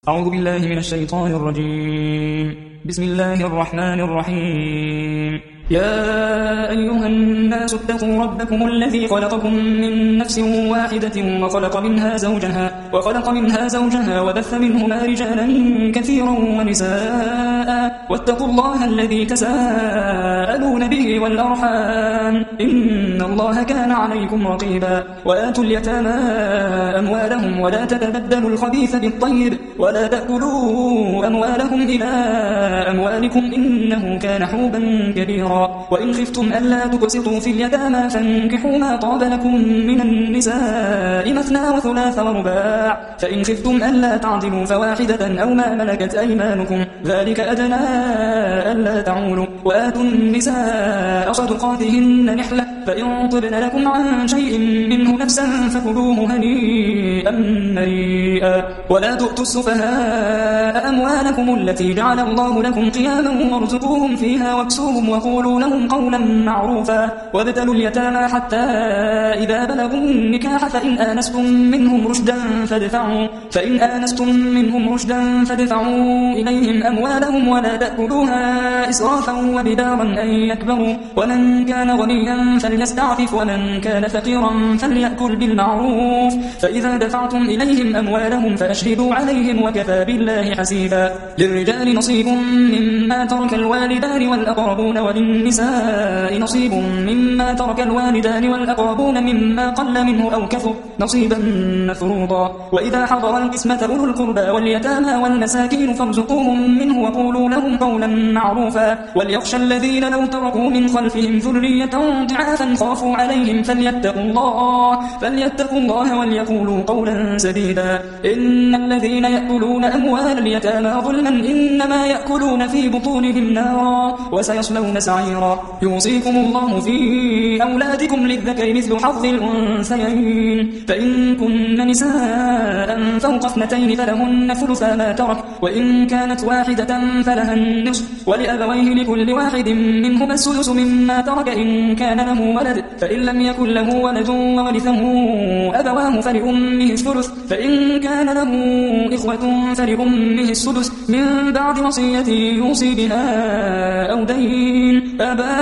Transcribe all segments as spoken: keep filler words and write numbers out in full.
أعوذ بالله من الشيطان الرجيم. بسم الله الرحمن الرحيم. يا أيها الناس اتقوا ربكم الذي خلقكم من نفس واحدة وخلق منها زوجها وخلق منها زوجها وبث منهما رجالا كثيرا ونساء واتقوا الله الذي تساءلون به والأرحام إن الله كان عليكم رقيبا. وآتوا اليتامى أموالهم ولا تتبدلوا الخبيث بالطيب ولا تأكلوا أموالهم إلى أموالكم إنه كان حوبا كبيرا. وإن خفتم ألا تقسطوا في اليتامى فانكحوا ما طاب لكم من النساء مثنى وثلاث ورباع فإن خفتم ألا تعدلوا فواحدة أو ما ملكت أيمانكم ذلك أدنى ألا تعولوا. وآتوا النساء صدقاتهن نحلة فإن طبن لكم عن شيء منه نفسا فكلوه هنيئا مريئا. ولا تؤتوا السفهاء أموالكم التي جعل الله لكم قياما وارزقوهم فيها واكسوهم وقولوا لهم قولا معروفا. وابتلوا اليتامى حتى إذا بلغوا النكاح فإن آنستم منهم رشدا فادفعوا فإن آنستم منهم رشدا فادفعوا إليهم أموالهم ولا تأكلوها إسرافا وبدارا أن يكبروا. ومن كان غنيا فليستعفف ومن كان فقيرا فليأكل بالمعروف. فإذا دفعتم إليهم أموالهم فأشهدوا عليهم وكفى بالله حسيبا. للرجال نصيب مما ترك الوالدان والأقربون وللنساء نصيب مما ترك الوالدان والأقربون مما قل منه أو كثر نصيبا مفروضا. وإذا حضر القسمة أولو القربى واليتامى والمساكين فارزقوهم منه وقولوا لهم قولا معروفا. وليخشى الذين لو تركوا من خلفهم ذرية ضعافا خافوا عليهم فليتقوا الله فليتقوا الله وليقولوا قولا سديدا. إن الذين يأكلون أموال اليتامى ظلما إنما يأكلون في بطونهم نارا وسيصلون سعيرا. يوصيكم الله في أولادكم للذكر مثل حظ الأنثيين فإن كن نساء فوق اثنتين فلهن ثلثا ما ترك وإن كانت واحدة فلها النصف ولأبويه لكل واحد منهما السدس مما ترك إن كان له ولد فإن لم يكن له ولد وورثه أبواه فلأمه الثلث فإن كان له إخوة فلأمه السدس من بعد وصية يوصي بها أو دين.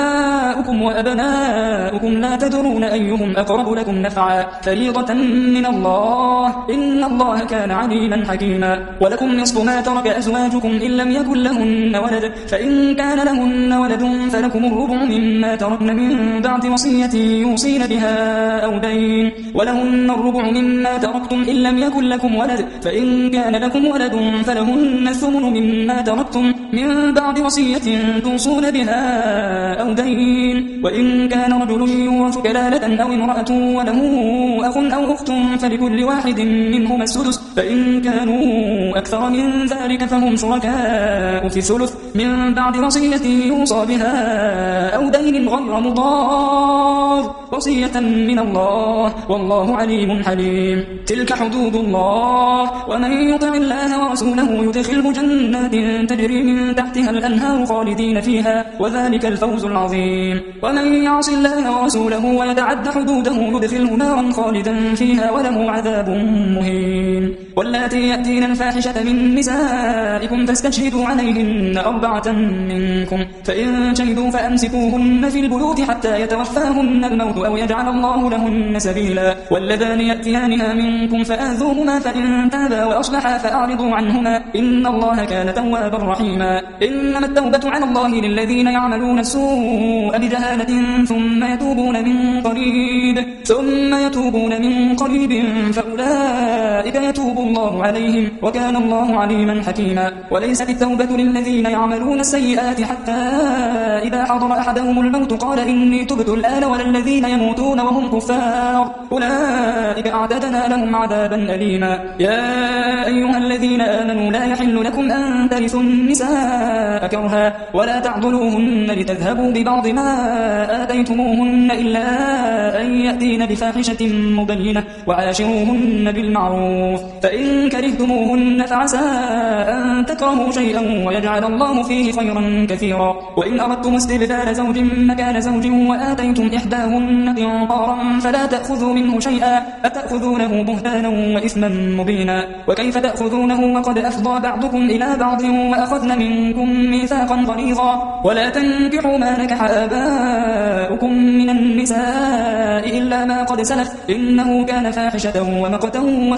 آباؤكم وأبناؤكم لا تدرون أيهم أقرب لكم نفعا فريضة من الله إن الله كان عليما حكيما. ولكم نصف ما ترك أزواجكم إن لم يكن لهن ولد فإن كان لهن ولد فلكم الربع مما تركن من بعد وصية يوصين بها أو دين. ولهن الربع مما تركتم إن لم يكن لكم ولد فإن كان لكم ولد فلهن الثمن مما تركتم من بعد وصية توصون بها أو دين. وإن كان رجل يورث كلالة أو امرأة وله أخ أو أخت فلكل واحد منهما السدس فإن كانوا أكثر من ذلك فهم شركاء في الثلث من بعد وصية يوصى بها أو دين غير مضار وصية من الله والله عليم حليم. تلك حدود الله ومن يطع الله ورسوله يدخله جنات تجري من تحتها الأنهار خالدين فيها وذلك الفوز العظيم. ومن يعص الله ورسوله ويتعد حدوده يدخله نارا خالدا فيها وله عذاب مهين. واللاتي يأتين الفاحشة من نسائكم فاستشهدوا عليهن أربعة منكم فإن شهدوا فأمسكوهن في البيوت حتى يتوفاهن الموت أو يجعل الله لهن سبيلا. واللذان يأتيانها منكم فآذوهما فإن تابا وأصلحا فأعرضوا عنهما إن الله كان توابا رحيما. إنما التوبة على الله للذين يعملون السوء بجهالة ثم يتوبون من قريب ثم يتوبون من قريب فأولئك يتوب الله عليهم وكان الله عليما حكيما. وليست التوبة للذين يعملون السيئات حتى إذا حضر أحدهم الموت قال إني تبت الآن ولا الذين يموتون وهم كفار أولئك أعتدنا لهم عذابا أليما. يا أيها الذين آمنوا لا يحل لكم أن ترثوا النساء كرها ولا تعضلوهن لتذهبوا ببعض ما آتيتموهن إلا أن يأتين بفاحشة مبينة وعاشروهن بالمعروف فإن كرهتموهن فعسى أن تكرهوا شيئا ويجعل الله فيه خيرا كثيرا. وإن أردتم استبدال زوج مكان زوج وآتيتم إحداهن قنطارا فلا تأخذوا منه شيئا أتأخذونه بهتانا وإثما مبينا. وكيف تأخذونه وقد أفضى بعضكم إلى بعض وأخذن منكم ميثاقا غليظا. ولا تنكحوا ما نكح آباؤكم من النساء إلا ما قد سلف إنه كان فاحشة ومقتا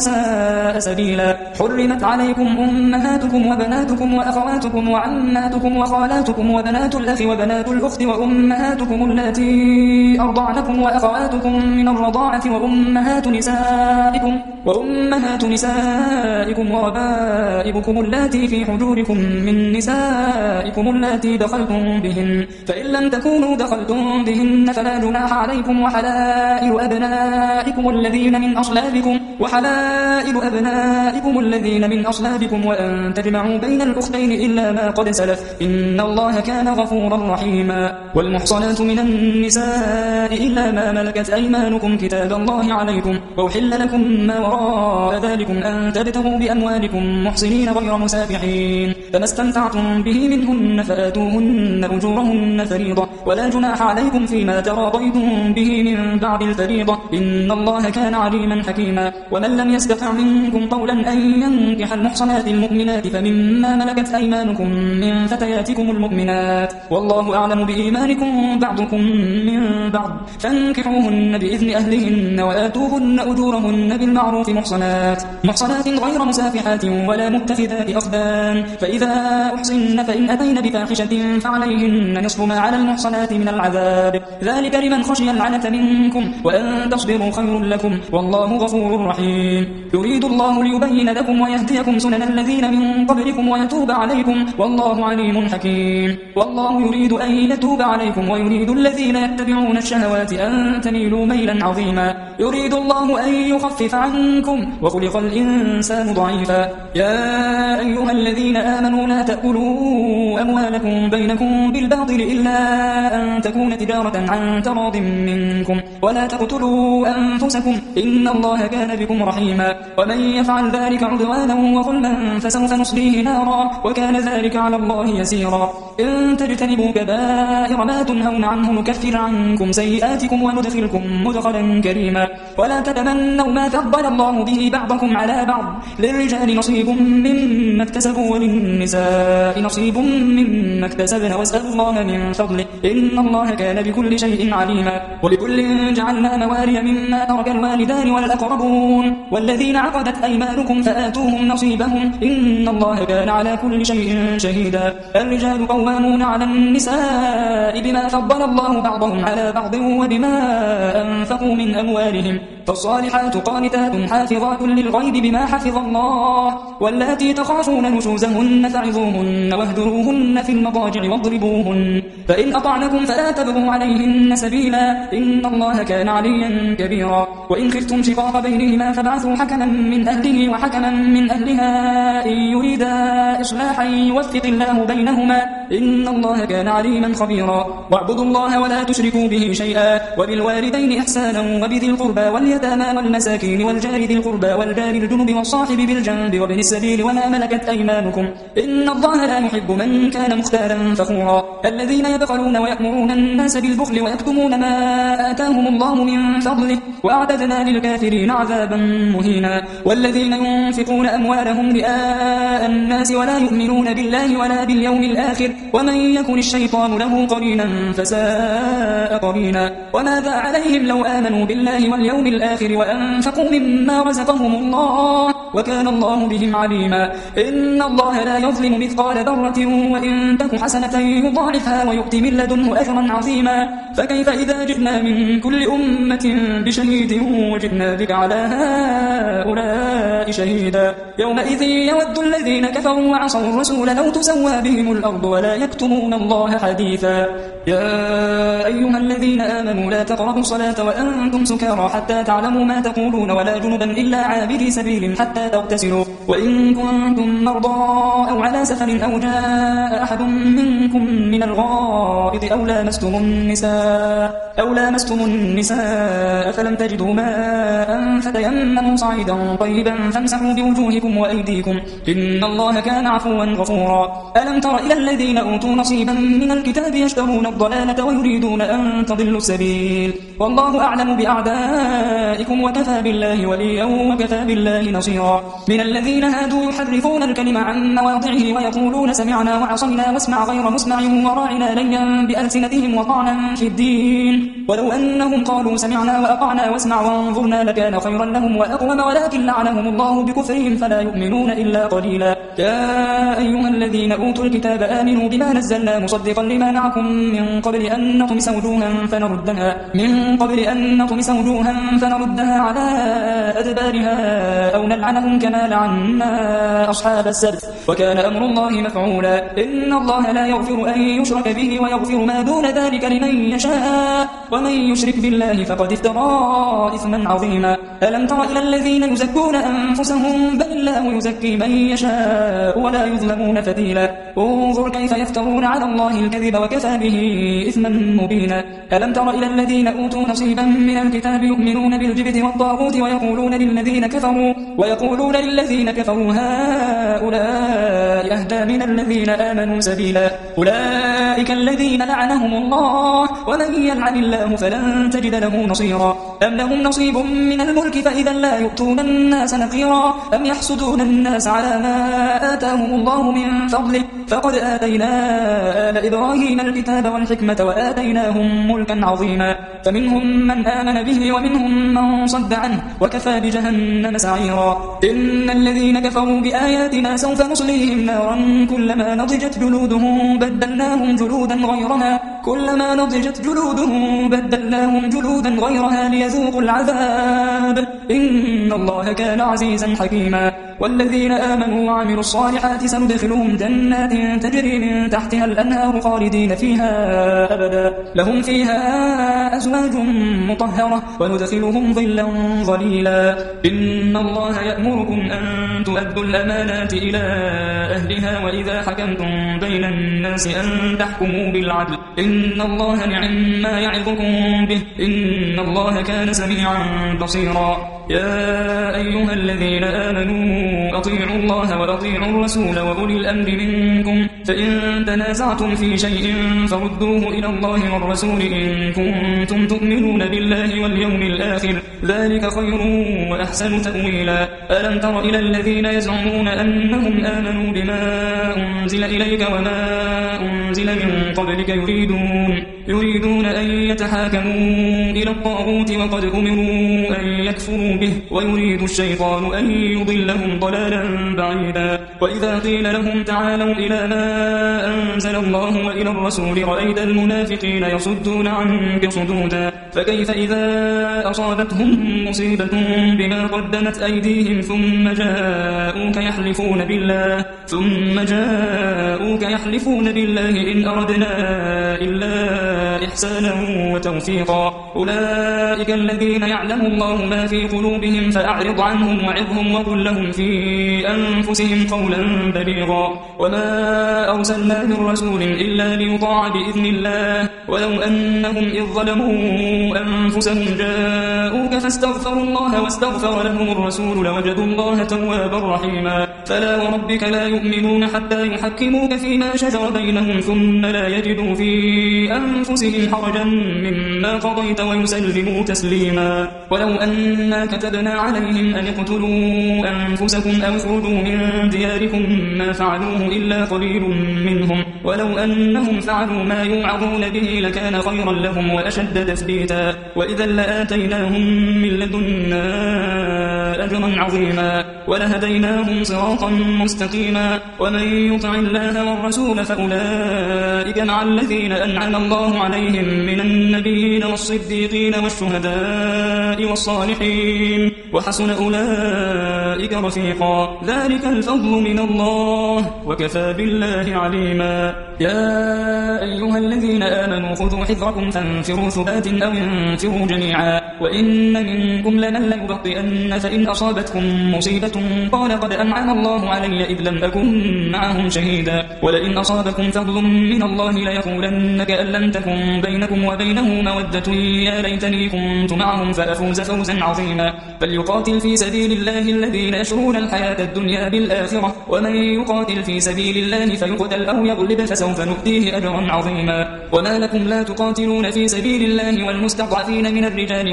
وساء سبيلا. حرمت عليكم أمهاتكم وبناتكم وأخواتكم وعماتكم وخالاتكم وبنات الأخ وبنات الأخت وأمهاتكم اللاتي أرضعنكم وأخواتكم من الرضاعة وأمهات نسائكم وأمهات نسائكم وربائبكم اللاتي في حجوركم من نسائكم اللاتي دخلتم بهن فإن لم تكونوا دخلتم بهن فلا جناح عليكم. وحلائل أبنائكم الذين من أصلابكم وحلائل أبنائكم الذين من أصلابكم وأن تجمعوا بين الأختين إلا ما قد سلف إن الله كان غفورا رحيما. والمحصنات من النساء إلا ما ملكت أيمانكم كتاب الله عليكم. وأحل لكم ما وراء ذلكم أن تبتغوا بأموالكم محصنين غير مسافحين فما استمتعتم به منهن فآتوهن أجورهن فريضة ولا جناح عليكم فيما تراضيتم به من بعد الفريضة إن الله كان عليما حكيما. ومن لم يستطع منكم قولا أن ينكح المحصنات المؤمنات فمما ملكت أيمانكم من فتياتكم المؤمنات والله أعلم بإيمانكم بعضكم من بعض فانكحوهن بإذن أهلهن وآتوهن أجورهن بالمعروف محصنات محصنات غير مسافحات ولا متخذات أخدان. فإذا أحصن فإن أتين بفاحشة فعليهن نصف ما على المحصنات من العذاب ذلك لمن خشي العنة منكم وأن تصبروا خير لكم والله غفور رحيم. يريد الله ليبين لكم ويهديكم سنن الذين من قبلكم ويتوب عليكم والله عليم حكيم. والله يريد أن يتوب عليكم ويريد الذين يتبعون الشهوات أن تميلوا ميلا عظيما. يريد الله أن يخفف عنكم وخلق الإنسان ضعيفا. يا أيها الذين آمنوا لا تأكلوا أموالكم بينكم بالباطل إلا أن تكون تجارة عن تراض منكم ولا تقتلوا أنفسكم إن الله كان بكم رحيما. ومن يفعل ذلك عدوانا وظلما فسوف نصليه نارا وكان ذلك على الله يسيرا. إن تجتنبوا كبائر ما تنهون عنه نكفر عنكم سيئاتكم وندخلكم مدخلا كريما. ولا تتمنوا ما فضل الله به بعضكم على بعض للرجال نصيب مما اكتسبوا وللنساء نصيب مما اكتسبن واسألوا الله من فضله إن الله كان بكل شيء عليما. ولكل جعلنا موالي مما ترك الوالدان والأقربون والذين عقدت أيمانكم فآتوهم نصيبهم إن الله كان على كل شيء شهيدا. الرجال قوامون على النساء بما فضل الله بعضهم على بعض وبما أنفقوا من أموالهم فالصالحات قانتات حافظات للغيب بما حفظ الله واللاتي تخافون نشوزهن فعظوهن واهجروهن في المضاجع واضربوهن فإن أطعنكم فلا تبغوا عليهن سبيلا إن الله كان عليا كبيرا. وإن خفتم شقاق بينهما فابعثوا حكما من أهله وحكما من أهلها إن يريدا إصلاحا يوفق الله بينهما إن الله كان عليما خبيرا. واعبدوا الله ولا تشركوا به شيئا وبالوالدين إحسانا وبذي القربى واليتامى والمساكين والجار ذي القربى والجار الجنب والصاحب بالجنب وابن السبيل وما ملكت أيمانكم إن الله لا يحب من كان مختالا فخورا. الذين يبخلون ويأمرون الناس بالبخل ويكتمون ما آتاهم الله من فضله وأعتدنا للكافرين عذابا مهينا. والذين ينفقون أموالهم رئاء الناس ولا يؤمنون بالله ولا باليوم الآخر ومن يكن الشيطان له قرينا فساء قرينا. وماذا عليهم لو آمنوا بالله واليوم الآخر وأنفقوا مما رزقهم الله وكان الله بهم عليما. إن الله لا يظلم مثقال ذرة وإن تك حسنة يضاعفها ويؤتي من لدنه أجرا عظيما. فكيف إذا جئنا من كل أمة بشهيد وجئنا بك على هؤلاء شهيدا. يومئذ يود الذين كفروا وعصوا الرسول لو تسوى بهم الأرض ولا يكتمون الله حديثا. يا أيها الذين آمنوا لا تقربوا الصلاة وأنتم سكارى حتى تعلموا ما تقولون ولا جنبا إلا عابري سبيل حتى حتى تغتسلوا وإن كنتم مرضى أو على سفر أو جاء أحد منكم من الغائط أو لامستم النساء أو لامستم النساء فلم تجدوا ماء فتيمموا صعيدا طيبا فامسحوا بوجوهكم وأيديكم إن الله كان عفوا غفورا ألم تر إلى الذين أوتوا نصيبا من الكتاب يشترون الضلالة ويريدون أن تضلوا السبيل والله أعلم بأعدائكم وكفى بالله وليا وكفى بالله نصيرا من الذين هادوا يحرفون الكلم عن مواضعه ويقولون سمعنا وعصينا واسمع غير مسمع وراعنا ليا بألسنتهم وطعنا في الدين ولو أنهم قالوا سمعنا وأطعنا واسمع وانظرنا لكان خيرا لهم وأقوم ولكن لعنهم الله بكفرهم فلا يؤمنون إلا قليلا يا أيها الذين أوتوا الكتاب آمنوا بما نزلنا مصدقا لما معكم من قبل أن نطمس وجوها فنردها من قبل أن نطمس وجوها فنردها على أدبارها أو نلعنهم كما لعنا أصحاب السبت وكان أمر الله مفعولا إن الله لا يغفر أن يشرك به ويغفر ما دون ذلك لمن يشاء ومن يشرك بالله فقد افترى إثما عظيما ألم تر إلى الذين يزكون أنفسهم بل الله يزكي من يشاء ولا يظلمون فتيلا انظر كيف يفترون على الله الكذب وكفى به إثما مبينا ألم تر إلى الذين أوتوا نصيبا من الكتاب يؤمنون بالجبت والطاغوت ويقولون للذين كفروا ويقولون للذين كفروا هؤلاء أهدى من الذين آمنوا سبيلا أولئك الذين لعنهم الله ومن يلعن الله فلن تجد له نصيرا أم لهم نصيب من الملك فإذا لا يؤتون الناس نقيرا أم يحسدون الناس على ما آتاهم الله من فضله فقد آتينا آل إبراهيم الكتاب والحكمة وآتيناهم ملكا عظيما فمنهم من آمن به ومنهم من صد عنه وكفى بجهنم سعيرا إن الذين كفروا بآياتنا سوف نصليهم نارا كلما نضجت جلودهم بدلناهم جلودا غيرها كلما نضجت جلودهم بدلناهم جلودا غيرها ليذوقوا العذاب إن الله كان عزيزا حكيما والذين آمنوا وعملوا الصالحات سندخلهم جنات تجري من تحتها الأنهار خالدين فيها أبدا لهم فيها أزواج مطهرة وندخلهم ظلا ظليلا إن الله يأمركم أن تؤدوا الأمانات إلى أهلها وإذا حكمتم بين الناس أن تحكموا بالعدل إن الله نعم ما يعظكم به إن الله كان سميعا بصيرا يا أيها الذين آمنوا أطيعوا الله وأطيعوا الرسول وأولي الأمر منكم فإن تنازعتم في شيء فردوه إلى الله والرسول إن كنتم تؤمنون بالله واليوم الآخر ذلك خير وأحسن تأويلا ألم تر إلى الذين يزعمون أنهم آمنوا بما أنزل إليك وما أنزل من قبلك يريدون يريدون أن يتحاكموا إلى الطاغوت وقد أمروا أن يكفروا به ويريد الشيطان أن يضلهم ضلالا بعيدا وإذا قيل لهم تعالوا إلى ما أنزل الله وإلى الرسول رأيت المنافقين يصدون عنك صدودا فكيف إذا أصابتهم مصيبة بما قدمت أيديهم ثم جاءوك يحلفون بالله ثم جاءوك يحلفون بالله إن أردنا إلا إحسانا وتوفيقا أولئك الذين يعلم الله ما في قلوبهم فأعرض عنهم وعظهم وقل لهم في أنفسهم قولا بليغا وما أرسلنا من رسول إلا ليطاع بإذن الله ولو أنهم إذ ظلموا أنفسهم جاءوك فاستغفروا الله واستغفر لهم الرسول لوجدوا الله توابا رحيما فلا وربك لا يؤمنون حتى يحكموك فيما شجر بينهم ثم لا يجدوا في أنفسهم حرجا مما قضيت ويسلموا تسليما ولو أنا كتبنا عليهم أن اقتلوا أنفسكم أو اخرجوا من دياركم ما فعلوه إلا قليل منهم ولو أنهم فعلوا ما يوعظون به لكان خيرا لهم وأشد تثبيتا وإذا لآتيناهم من لدنا أجرا عظيما ولهديناهم صراطا صراطا مستقيما. ومن يطع الله والرسول فأولئك مع الذين أنعم الله عليهم من النبيين والصديقين والشهداء والصالحين وحسن أولئك رفيقا. ذلك الفضل من الله وكفى بالله عليما. يا أيها الذين آمنوا خذوا حذركم فانفروا ثبات أو انفروا جميعا. وإن منكم لمن ليبطئن فإن أصابتكم مصيبة قال قد أنعم الله علي إذ لم أكن معهم شهيدا. ولئن أصابكم فضل من الله ليقولن كأن لم تكن بينكم وبينه مودة يا ليتني كنت معهم فأفوز فوزا عظيما. فليقاتل في سبيل الله الذين يشرون الحياة الدنيا بالآخرة ومن يقاتل في سبيل الله فيقتل أو يغلب فسوف نؤتيه أجرا عظيما. وما لكم لا تقاتلون في سبيل الله والمستضعفين من الرجال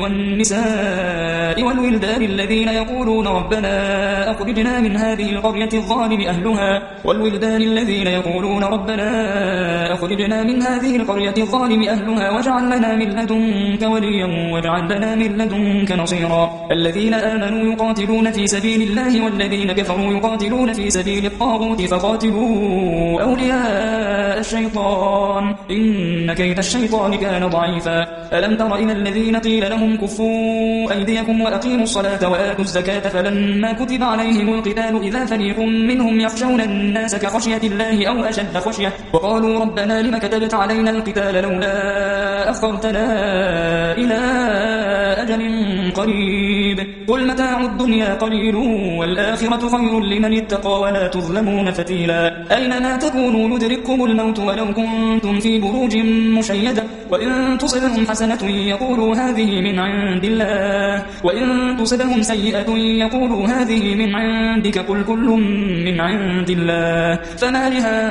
والنساء والولدان الذين يقولون ربنا أخرجنا من هذه القرية الظالم أهلها والولدان الذين يقولون ربنا أخرجنا من هذه القرية الظالم أهلها واجعل لنا من لدنك وليا واجعل لنا من لدنك نصيرا. الذين آمنوا يقاتلون في سبيل الله والذين كفروا يقاتلون في سبيل الطاغوت فقاتلوا أولياء الشيطان إن كيد الشيطان كان ضعيفا. ألم تر إلى الذين قيل لهم كفوا أيديكم وأقيموا الصلاة وآتوا الزكاة فلما كتب عليهم القتال إذا فريق منهم يخشون الناس كخشية الله أو أشد خشية وقالوا ربنا لم كتبت علينا القتال لولا أخرتنا إلى أجل قريب قل متاع الدنيا قليل والآخرة خير لمن اتقى ولا تظلمون فتيلا. أينما تكونوا يدرككم الموت ولو كنتم في بروج مشيدة وإن تصبهم حسنة يقولوا هذه من عند الله وإن تصبهم سيئة يقولوا هذه من عندك قل كل من عند الله. فما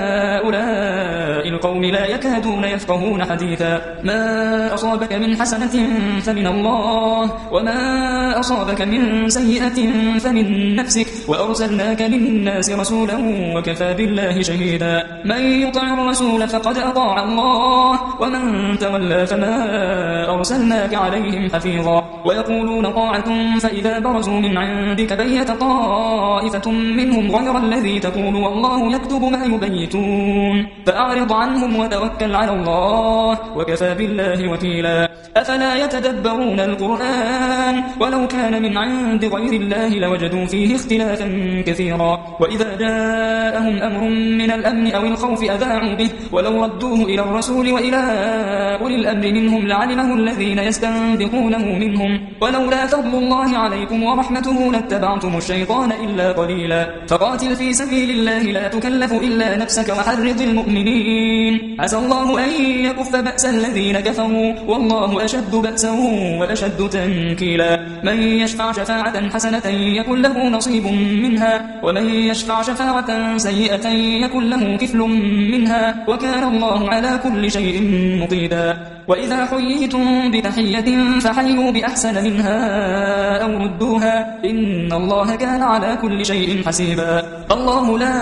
لهؤلاء القوم لا يكادون يفقهون حديثا. ما أصابك من حسنة فمن الله وما أصابك من سيئة فمن نفسك وأرسلناك للناس رسولا وكفى بالله شهيدا. من يطع الرسول فقد أطاع الله ومن تولى فما أرسلناك عليهم حفيظا. ويقولون طاعة فإذا برزوا من عندك بيت طائفة منهم غير الذي تقول والله يكتب ما يبيتون فأعرض عنهم وتوكل على الله وكفى بالله وكيلا. أفلا يتدبرون القرآن ولو كان من عند غير الله لوجدوا فيه اختلافا كثيرا. وإذا جاءهم أمر من الأمن أو الخوف أذاعوا به ولو ردوه إلى الرسول وإلى أولي الأمر منهم لعلمه الذين يستنبطونه منهم ولولا فضل الله عليكم ورحمته لاتبعتم الشيطان إلا قليلا. فقاتل في سبيل الله لا تكلف إلا نفسك وحرض المؤمنين عسى الله أن يكف بأس الذين كفروا والله أشد بأسا وأشد تنكيلا. من يشفع شفاعة حسنة يكن له نصيب منها ومن يشفع شفاعة سيئة يكن له كفل منها وكان الله على كل شيء مقيتا. وإذا حييتم بتحية فحيوا بأحسن منها أو ردوها إن الله كان على كل شيء حسيبا. الله لا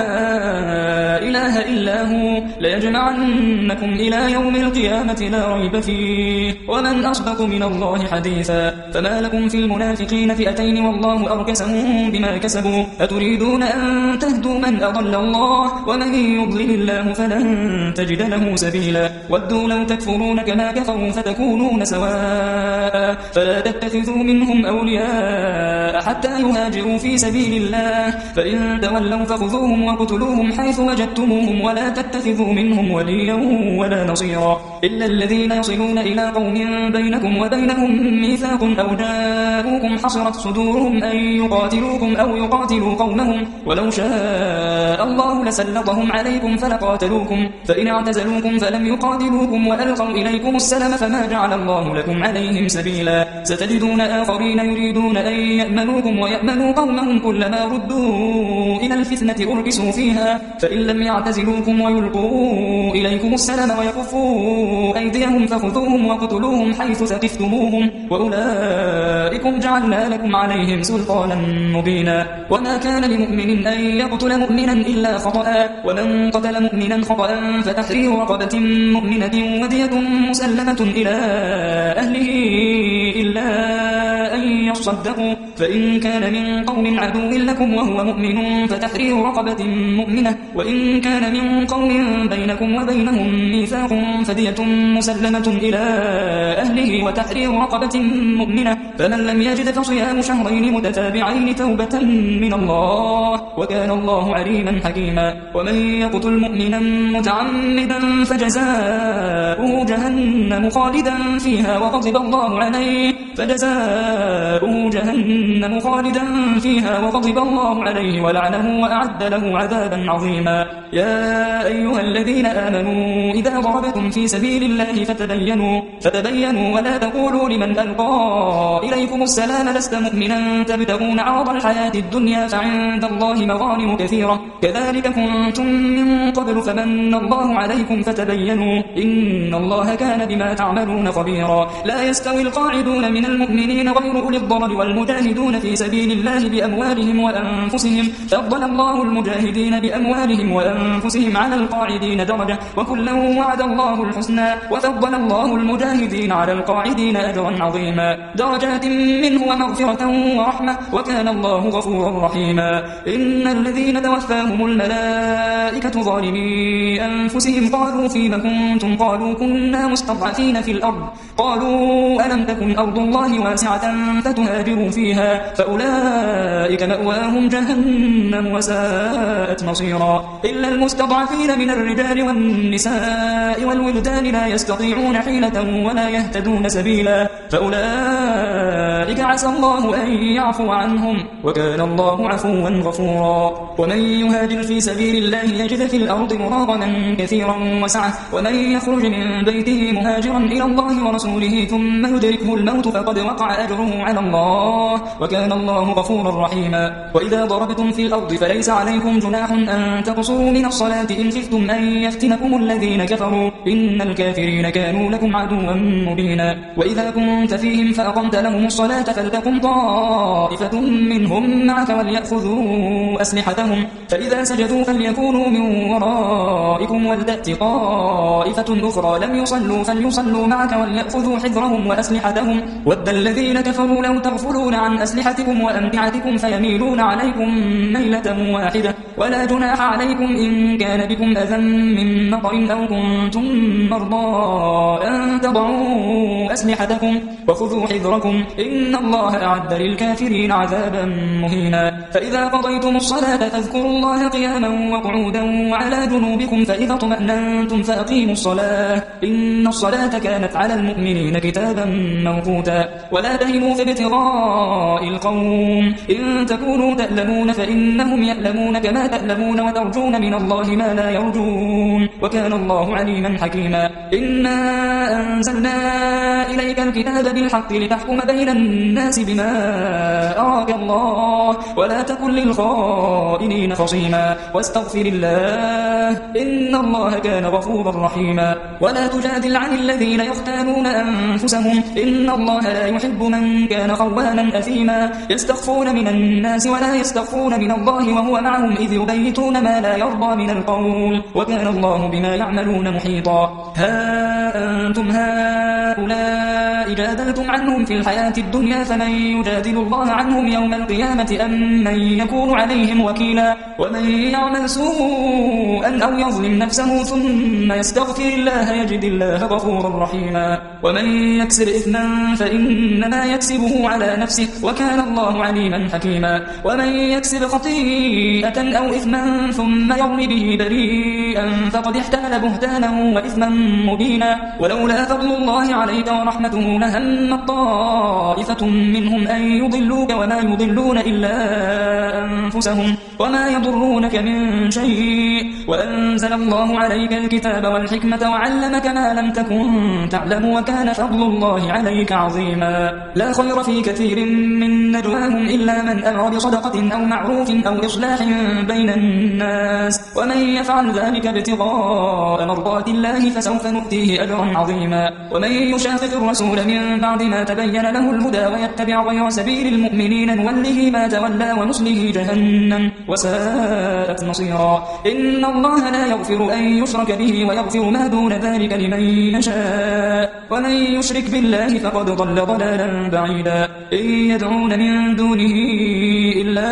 إله إلا هو ليجمعنكم إلى يوم القيامة لا ريب فيه ومن أصدق من الله حديثا. فما لكم في المنافقين فئتين والله أركسهم بما كسبوا أتريدون أن تهدوا من أضل الله ومن يضلل الله فلن تجد له سبيلا. ودوا لو تكفرون كما كفروا فتكونون سواء فلا تتخذوا منهم أولياء حتى يهاجروا في سبيل الله فإن تولوا فخذوهم وقتلوهم حيث وجدتموهم ولا تتخذوا منهم وليا ولا نصيرا إلا الذين يصلون إلى قوم بينكم وبينهم ميثاق أو جاءوكم حصرت صدورهم أن يقاتلوكم أو يقاتلوا قومهم ولو شاء الله لسلطهم عليكم فلقاتلوكم فإن اعتزلوكم فلم يقاتلوكم وألقوا إليكم السلم فما جعل الله لكم عليهم سبيلا. ستجدون آخرين يريدون أن يأمنوكم ويأمنوا قومهم كلما ردوا إلى الفتنة أركسوا فيها فإن لم يعتزلوكم ويلقوا إليكم السلم ويكفوا أيديهم فخذوهم وقتلوهم حيث ثقفتموهم وأولئكم جعلنا لكم عليهم سلطانا مبينا. وما كان لمؤمن أن يقتل مؤمنا إلا خطأ ومن قتل مؤمنا خطأ فتحرير رقبة مؤمنة ودية مسلمة إلى أهله إلا أن يصدقوا فإن كان من قوم عدو لكم وهو مؤمن فتحرير رقبة مؤمنة وإن كان من قوم بينكم وبينهم ميثاق فدية مسلمة إلى أهله وتحرير رقبة مؤمنة فمن لم يجد فصيام شهرين متتابعين توبة من الله وكان الله عليما حكيما ومن يقتل مؤمنا متعمدا فجزاؤه جهنم خالدا فيها وغضب الله عليه فجزاؤه جهنم خالدا فيها وغضب الله عليه ولعنه وأعد له عذابا عظيما يا أيها الذين آمنوا إذا ضربتم في سبيل الله فتبينوا فتبينوا ولا تقولوا لمن ألقى إليكم السلام لست مؤمنا تبتغون عرض الحياة الدنيا فعند الله مغانم كثيرة كذلك كنتم من قبل فمن الله عليكم فتبينوا إن الله كان بما تعملون خبيرا لا يستوي القاعدون من المؤمنين غير أولي الضرر والمجاهدون في سبيل الله بأموالهم وأنفسهم فضل الله المجاهدين بأموالهم وأنفسهم على القاعدين درجة وكلا وعد الله الحسنى وفضل الله المجاهدين على القاعدين أجرا عظيما درجات منه ومغفرة ورحمة وكان الله غفورا رحيما إن الذين توفاهم الملائكة ظالمي أنفسهم قالوا فيما كنتم قالوا كنا مستضعفين في الأرض قالوا ألم تكن أرض الله واسعة فتهاجروا فيها فأولئك مأواهم جهنم وساءت مصيرا إلا المستضعفين من الرجال والنساء والولدان لا يستطيعون حيلة ولا يهتدون سبيلا فأولئك عسى الله أن يعفو عنهم وكان الله عفوا غفورا ومن يهاجر في سبيل الله يجد في الأرض مراغما كثيرا وسعة ومن يخرج من بيته مهاجرا إلى الله ورسوله ثم يدركه الموت فقد وقع أجره على الله وكان الله غفورا رحيما وإذا ضربتم في الأرض فليس عليكم جناح أن تقصروا من الصلاة إن خفتم أن يفتنكم الذين كفروا إن الكافرين كانوا لكم عدوا مبينا وإذا كنت فيهم فأقمت لهم الصلاة فلتقم طائفة منهم معك وليأخذوا أسلحتهم فإذا سجدوا فليكونوا من ورائكم ولتأت طائفة أخرى لم يصلوا فليصلوا معك وليأخذوا حذرهم وأسلحتهم ود الذين كفروا لو تغفلون عن أسلحتكم وأمتعتكم فيميلون عليكم ميلة واحدة ولا جناح عليكم إن كان بكم أذى من مطر أو كنتم مرضى أن تضعوا أسلحتكم وخذوا حذركم إن الله أعد للكافرين عذابا مهينا فإذا قضيتم الصلاة فاذكروا الله قياما وقعودا وعلى جنوبكم فإذا طمأننتم فأقيموا الصلاة إن الصلاة كانت على المؤمنين كتابا موقوتا ولا تهنوا في ابتغاء القوم إن تكونوا تألمون فإنهم يألمون كما تألمون وترجون من الله ما لا يرجون وكان الله عليما حكيما إنا أنزلنا إليك الكتاب بالحق لتحكم بين الناس بما أراك الله ولا تكن للخائنين خصيما واستغفر الله إن الله كان غفورا رحيما ولا تجادل عن الذين يختانون أنفسهم إن الله لا يحب من كان خوانا أثيما يستخفون من الناس ولا يستخفون من الله وهو معهم إذ يبيتون ما لا يرضى من القول وكان الله بما يعملون محيطا ها أنتم هؤلاء جادلتم عنهم في الحياة الدنيا فمن يجادل الله عنهم يوم القيامة أم من يكون عليهم وكيلا ومن يعمل سوءا أو يظلم نفسه ثم يستغفر الله يجد الله غفورا رحيما ومن يكسب إثما فإنما يكسبه على نفسه وكان الله عليما حكيما ومن يكسب خطيئة أو إثما ثم يرمي به بريئا فقد احتمل بهتانا وإثما مبينا ولولا فضل الله عليك ورحمته لهم طائفة منهم أن يضلوك وما يضلون إلا أنفسهم وما يضرونك من شيء وأنزل الله عليك الكتاب والحكمة وعلمك ما لم تكن تعلم وكان فضل الله عليك عظيما لا خير في كثير من نجواهم إلا من أمر بصدقة أو معروف أو إصلاح بين الناس ومن يفعل ذلك ابتغاء مرضات الله فسوف نؤتيه أجرا عظيما ومن يشاقق الرسول من بعد ما تبين له الهدى ويتبع غير سبيل المؤمنين نوله ما تولى ونصله جهنم وساءت مصيرا إن الله لا يغفر أن يشرك به ويغفر ما دون ذلك لمن يشاء ومن يشرك بالله فقد ضل ضلالا بعيدا إن يدعون من دونه إلا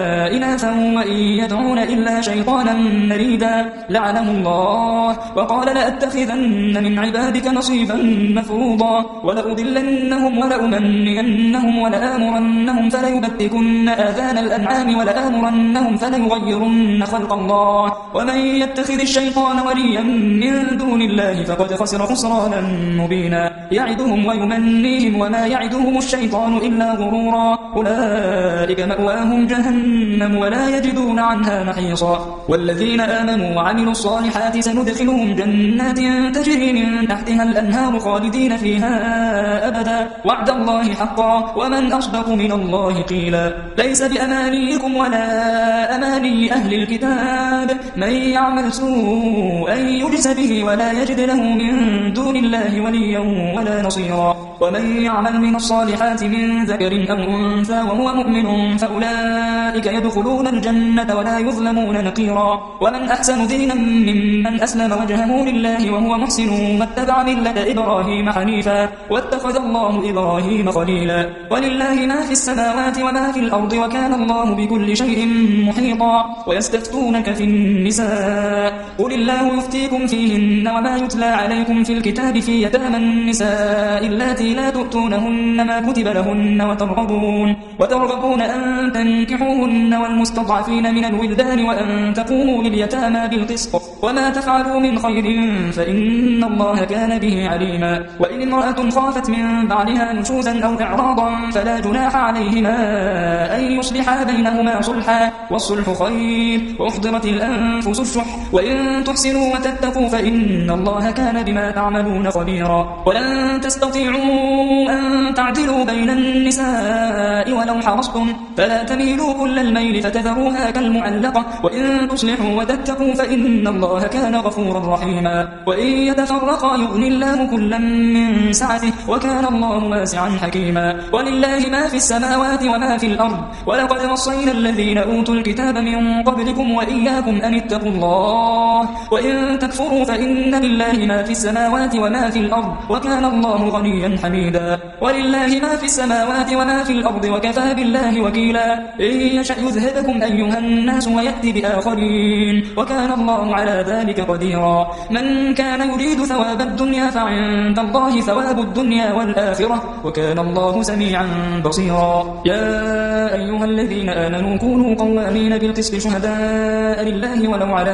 إناثا وإن يدعون إلا شيطانا مريدا لعنه الله وقال لأتخذن من عبادك نصيبا مفروضا ولأضلنهم ولأمنينهم ولآمرنهم فليبتكن آذان الأنعام ولآمرنهم فليغيرن خلق الله ومن يتخذ الشيطان وليا من دون الله فقد خسر خسرانا مبينا يعدهم ويمنيهم وما يعدهم الشيطان إلا غرورا أولئك مأواهم جهنم ولا يجدون عنها محيصا والذين آمنوا وعملوا الصالحات سندخلهم جنات تجري من تحتها الأنهار خالدين فيها أبدا وعد الله حقا ومن أصدق من الله قيلا ليس بأمانيكم ولا أماني أهل الكتاب من يعمل سوءا يجز به ولا يجد له من دون الله وليا ولا نصيرا ومن يعمل من الصالحات من ذكر أو أنثى وهو مؤمن فأولئك يدخلون الجنة ولا يظلمون نقيرا ومن أحسن دينا ممن أسلم وجهه لله وهو محسن واتبع ملة إبراهيم حنيفا واتخذ الله إبراهيم خليلا ولله ما في السماوات وما في الأرض وكان الله بكل شيء محيطا ويستفتونك في النساء قل الله يفتيكم فيهن وما يتلى عليكم في الكتاب في يتامى النساء اللاتي لا تؤتونهن ما كتب لهن وترغبون, وترغبون أن تنكحوهن والمستضعفين من الولدان وأن تقوموا لليتامى بالقسط وما تفعلوا من خير فإن الله كان به عليما وإن امرأة خافت من بعدها نشوزا أو إعراضا فلا جناح عليهما أن يصلحا بينهما صلحا والصلح خير وأحضرت الأنفس الشح وإن تحسنوا وتتقوا فإن الله كان بما تعملون خبيرا ولن تستطيعوا أن تعدلوا بين النساء ولو حرصتم فلا تميلوا كل الميل فتذروها كالمعلقة وإن تصلحوا وتتقوا فإن الله كان غفورا رحيما وإن يتفرقا يغني الله كلا من سعته وكان الله واسعا حكيما ولله ما في السماوات وما في الأرض ولقد وصينا الذين أوتوا الكتاب من قبلكم وإياكم أن اتقوا الله وإن تكفروا فإن لله ما في السماوات وما في الأرض وكان الله غنيا حميدا ولله ما في السماوات وما في الأرض وكفى بالله وكيلا إن يشأ يذهبكم أيها الناس ويأتي بآخرين وكان الله على ذلك قديرا من كان يريد ثواب الدنيا فعند الله ثواب الدنيا والآخرة وكان الله سميعا بصيرا يا أيها الذين آمنوا كونوا قوامين بالقسط شهداء لله ولو على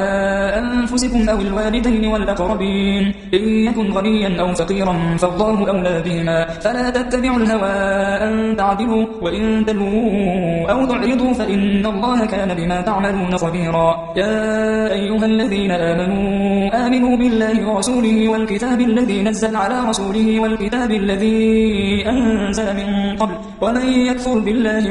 أنفسكم أو الوالدين والأقربين إن يكن غنيا أو فقيرا فالله أولى بهما فلا تتبعوا الهوى أن تعدلوا وإن تلووا أو تعرضوا فإن الله كان بما تعملون خبيرا يا أيها الذين آمنوا آمنوا بالله ورسوله والكتاب الذي نزل على رسوله والكتاب الذي أنزل من قبل ومن يكفر بالله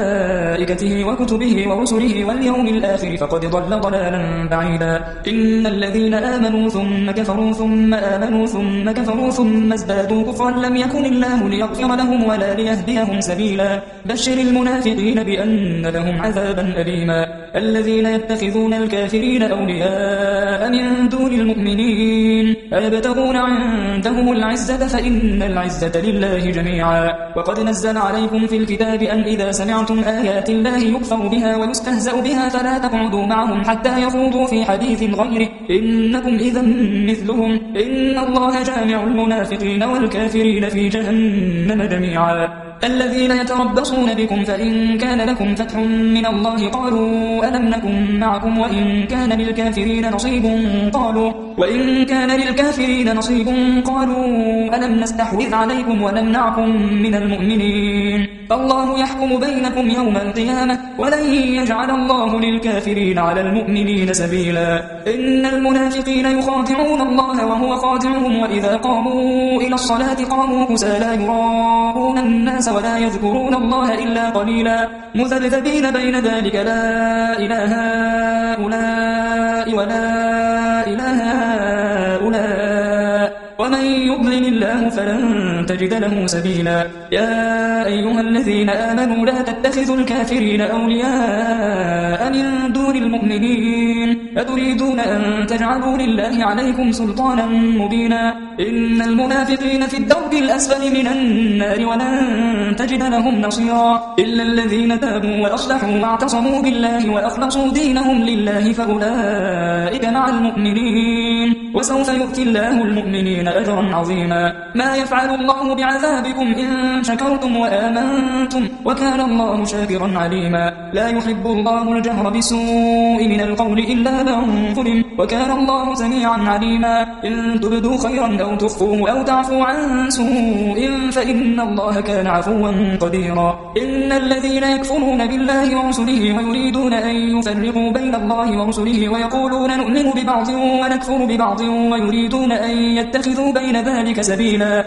وملائكته وكتبه ورسله واليوم الآخر فقد ضل ضلالا بعيدا إن الذين آمنوا ثم كفروا ثم آمنوا ثم كفروا ثم ازدادوا كفرا لم يكن الله ليغفر لهم ولا ليهديهم سبيلا بشر المنافقين بأن لهم عذابا أليما الذين يتخذون الكافرين أولياء من دون المؤمنين أيبتغون عندهم العزة فإن العزة لله جميعا وقد نزل عليكم في الكتاب أن إذا سمعتم آيات الله يكفر بها ويستهزأ بها فلا تقعدوا معهم حتى يخوضوا في حديث غيره إنكم إذا مثلهم إن الله جامع المنافقين والكافرين في جهنم جميعا الذين يتربصون بكم فإن كان لكم فتح من الله قالوا ألم نكن معكم وإن كان للكافرين نصيب قالوا وإن كان للكافرين نصيب قالوا ألم نستحوذ عليكم ونمنعكم من المؤمنين فالله يحكم بينكم يوم القيامة ولن يجعل الله للكافرين على المؤمنين سبيلا إن المنافقين يخادعون الله وهو خادعهم وإذا قاموا إلى الصلاة قاموا كسالى يراءون الناس ولا يذكرون الله إلا قليلا مذبذبين بين ذلك لا إله هؤلاء ولا إلى هؤلاء ومن يضلل الله فلن تجد له سبيلا. يا أيها الذين آمنوا لا تتخذوا الكافرين أولياء من دون المؤمنين أتريدون أن تجعلوا لله عليكم سلطانا مبينا. إن المنافقين في الدرك الأسفل من النار ولن تجد لهم نصيرا إلا الذين تابوا وأصلحوا واعتصموا بالله وأخلصوا دينهم لله فأولئك مع المؤمنين وسوف يؤتي الله المؤمنين أجرا عظيما. ما يفعل الله بعذابكم إن شكرتم وآمنتم وكان الله شاكرا عليما. لا يحب الله الجهر بالسوء من القول إلا من ظلم وكان الله سميعا عليما. إن تبدوا خيرا أو تخفوه أو تعفوا عن سوء فإن الله كان عفوا قديرا. إن الذين يكفرون بالله ورسله ويريدون أن يفرقوا بين الله ورسله ويقولون نؤمن ببعض ونكفر ببعض ويريدون أن يتخذوا بين ذلك سبيلا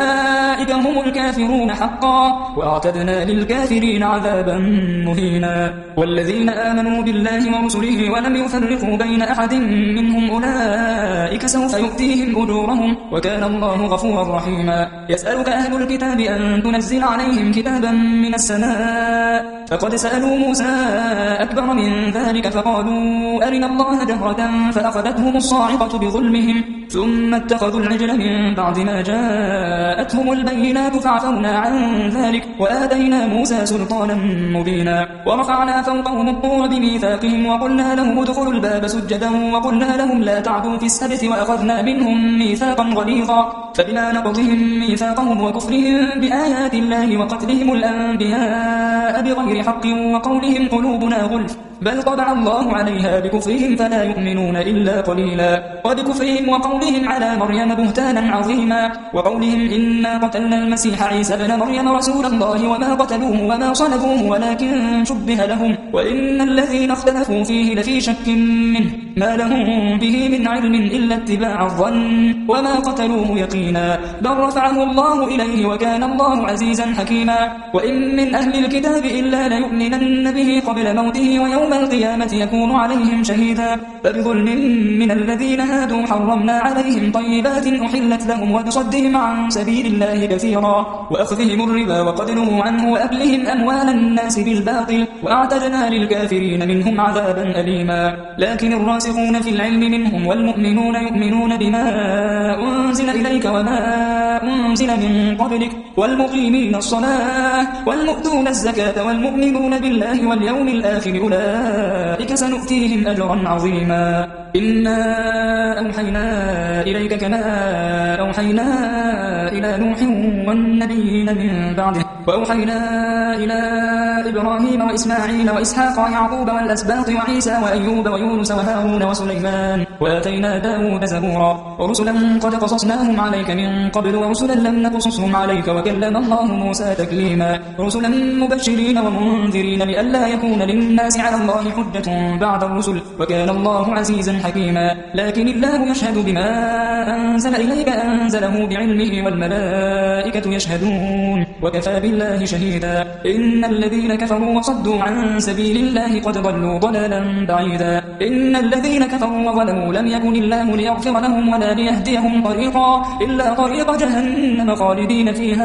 أولئك هم الكافرون حقا وأعتدنا للكافرين عذابا مهينا. والذين آمنوا بالله ورسله ولم يفرقوا بين أحد منهم أولئك سوف يؤتيهم أجورهم وكان الله غفورا رحيما. يسألك أهل الكتاب أن تنزل عليهم كتابا من السماء فقد سألوا موسى أكبر من ذلك فقالوا أرنا الله جهرة فأخذتهم الصاعقة بظلمهم ثم اتخذوا العجل من بعد ما جاءتهم البينات فعفونا عن ذلك وآتينا موسى سلطانا مبينا. ورفعنا فوقهم الطور بميثاقهم وقلنا لهم ادخلوا الباب سجدا وقلنا لهم لا تعدوا في السبت وأخذنا منهم ميثاقا غليظا فبما نقضهم ميثاقهم وكفرهم بآيات الله وقتلهم الأنبياء بغير حق وقولهم قلوبنا غلف بل طبع الله عليها بكفرهم فلا يؤمنون إلا قليلا. وبكفرهم وقولهم على مريم بهتانا عظيما وقولهم إنا قتلنا المسيح عيسى ابن مريم رسول الله وما قتلوه وما صلبوه ولكن شبه لهم وإن الذين اختلفوا فيه لفي شك منه ما لهم به من علم إلا اتباع الظن وما قتلوه يقينا بل رفعه الله إليه وكان الله عزيزا حكيما. وإن من أهل الكتاب إلا ليؤمنن به قبل موته ويوم القيامة يكون عليهم شهيدا. فبظلم من الذين هادوا حرمنا عليهم طيبات أحلت لهم وبصدهم عن سبيل الله كثيرا وأخذهم الربا وقد نهوا عنه وأكلهم أموال الناس بالباطل وأعتدنا للكافرين منهم عذابا أليما. لكن الراسخون في العلم منهم والمؤمنون يؤمنون بما أنزل إليك وما أنزل من قبلك والمقيمين الصلاة والمؤتون الزكاة والمؤمنون بالله واليوم الآخر أولئك سنؤتيهم أجرا عظيما. إنا أوحينا إليك كما أوحينا إلى نوح والنبيين من بعده وأوحينا إلى إبراهيم وإسماعيل وإسحاق ويعقوب والأسباط وعيسى وأيوب ويونس وهارون وسليمان وآتينا داود زبورا ورسلا قد قصصناهم عليك من قبل ورسلا لم نقصصهم عليك وكلم الله موسى تكليما. رسلا مبشرين ومنذرين لئلا يكون للناس على الله حجة بعد الرسل وكان الله عزيزا حكيما. لكن الله يشهد بما أنزل إليك أنزله بعلمه والملائكة يشهدون وكفى بالله شهيدا. إن الذين كفروا وصدوا عن سبيل الله قد ضلوا ضلالا بعيدا. إن الذين كفروا وظلموا لم يكن الله ليغفر لهم ولا ليهديهم طريقا إلا طريق جهنم خالدين فيها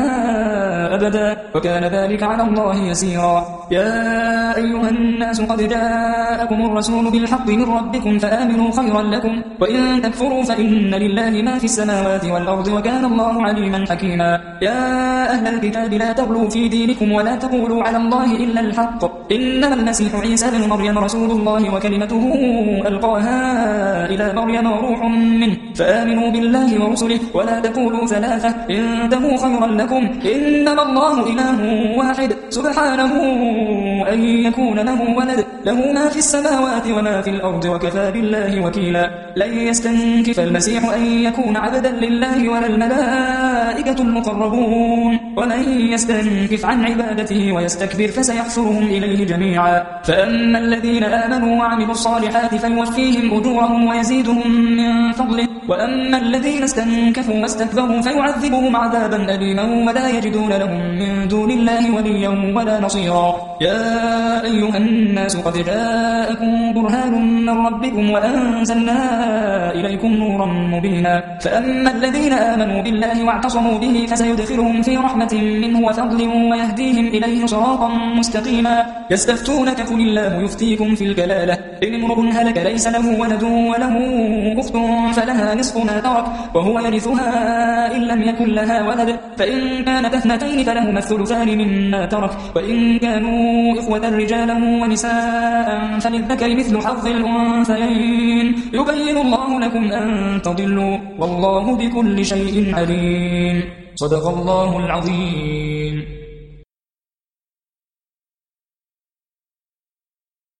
أبدا وكان ذلك على الله يسيرا. يا أيها الناس قد جاءكم الرسول بالحق من ربكم فآمنوا خيرا لكم وإن تكفروا فإن لله ما في السماوات والأرض وكان الله عليما حكيما. يا أهل الكتاب لا تغلوا في دينكم ولا تقولوا على الله إلا الحق إنما المسيح عيسى بن مريم رسول الله وكلمته ألقاها إلى مريم وروح منه فآمنوا بالله ورسله ولا تقولوا ثلاثة انتهوا خيرا لكم إنما الله إله واحد سبحانه أن يكون له ولد له ما في السماوات وما في الأرض وكفى بالله وكيلا. لن يستنكف المسيح أن يكون عبدا لله ولا الملائكة المقربون ومن يستنكف عن عبادته ويستكبر فسيحشرهم إليه جميعا. فأما الذين آمنوا وعملوا الصالحات فيوفيهم أجورهم ويزيدهم من فضله، وأما الذين استنكفوا واستكبروا فيعذبهم عذابا أليما ولا يجدون لهم من دون الله وليا ولا نصيرا. يا أيها الناس قد جاءكم برهان من ربكم وأنزلنا إليكم نورا مبينا. فأما الذين آمنوا بالله واعتصموا به فسيدخلهم في رحمة منه وفضل ويهديهم إليه صراطا مستقيما. يستفتونك قل الله يفتيكم في الكلالة إن امرؤ هلك ليس له ولد وله أخت فلها نصف ما ترك وهو يرثها إن لم يكن لها ولد، فإن كانت اثنتين فلهما الثلثان مما ترك، وإن كانوا إخوة رجالا ونساء فللذكر مثل حظ الأنثيين. يبين الله لكم أن تضلوا والله بكل شيء عليم. صدق الله العظيم.